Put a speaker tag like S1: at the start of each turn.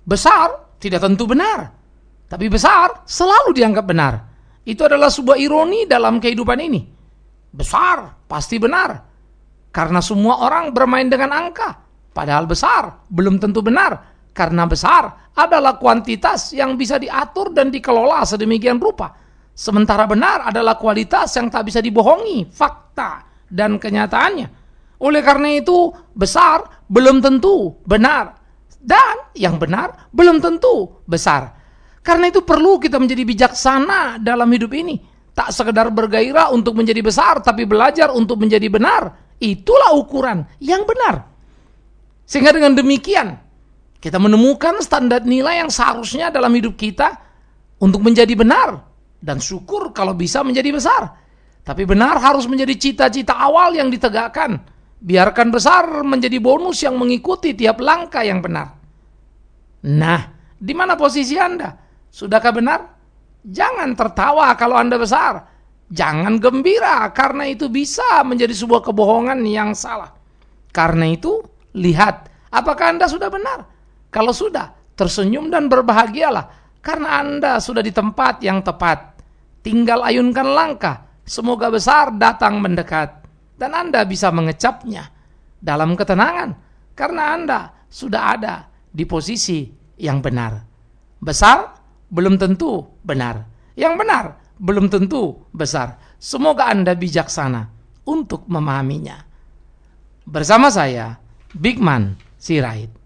S1: Besar tidak tentu benar, tapi besar selalu dianggap benar. Itu adalah sebuah ironi dalam kehidupan ini. Besar pasti benar, karena semua orang bermain dengan angka. Padahal besar belum tentu benar, karena besar adalah kuantitas yang bisa diatur dan dikelola sedemikian rupa. Sementara benar adalah kualitas yang tak bisa dibohongi, fakta dan kenyataannya. Oleh karena itu, besar belum tentu benar, dan yang benar belum tentu besar. Karena itu perlu kita menjadi bijaksana dalam hidup ini. Tak sekedar bergairah untuk menjadi besar, tapi belajar untuk menjadi benar. Itulah ukuran yang benar. Sehingga dengan demikian, kita menemukan standar nilai yang seharusnya dalam hidup kita untuk menjadi benar. Dan syukur kalau bisa menjadi besar. Tapi benar harus menjadi cita-cita awal yang ditegakkan. Biarkan besar menjadi bonus yang mengikuti tiap langkah yang benar. Nah, di mana posisi Anda? Sudahkah benar? Jangan tertawa kalau Anda besar. Jangan gembira karena itu bisa menjadi sebuah kebohongan yang salah. Karena itu, lihat apakah Anda sudah benar. Kalau sudah, tersenyum dan berbahagialah karena Anda sudah di tempat yang tepat. Tinggal ayunkan langkah, semoga besar datang mendekat. Dan Anda bisa mengecapnya dalam ketenangan, karena Anda sudah ada di posisi yang benar. Besar belum tentu benar. Yang benar belum tentu besar. Semoga Anda bijaksana untuk memahaminya. Bersama saya, Bigman Sirait.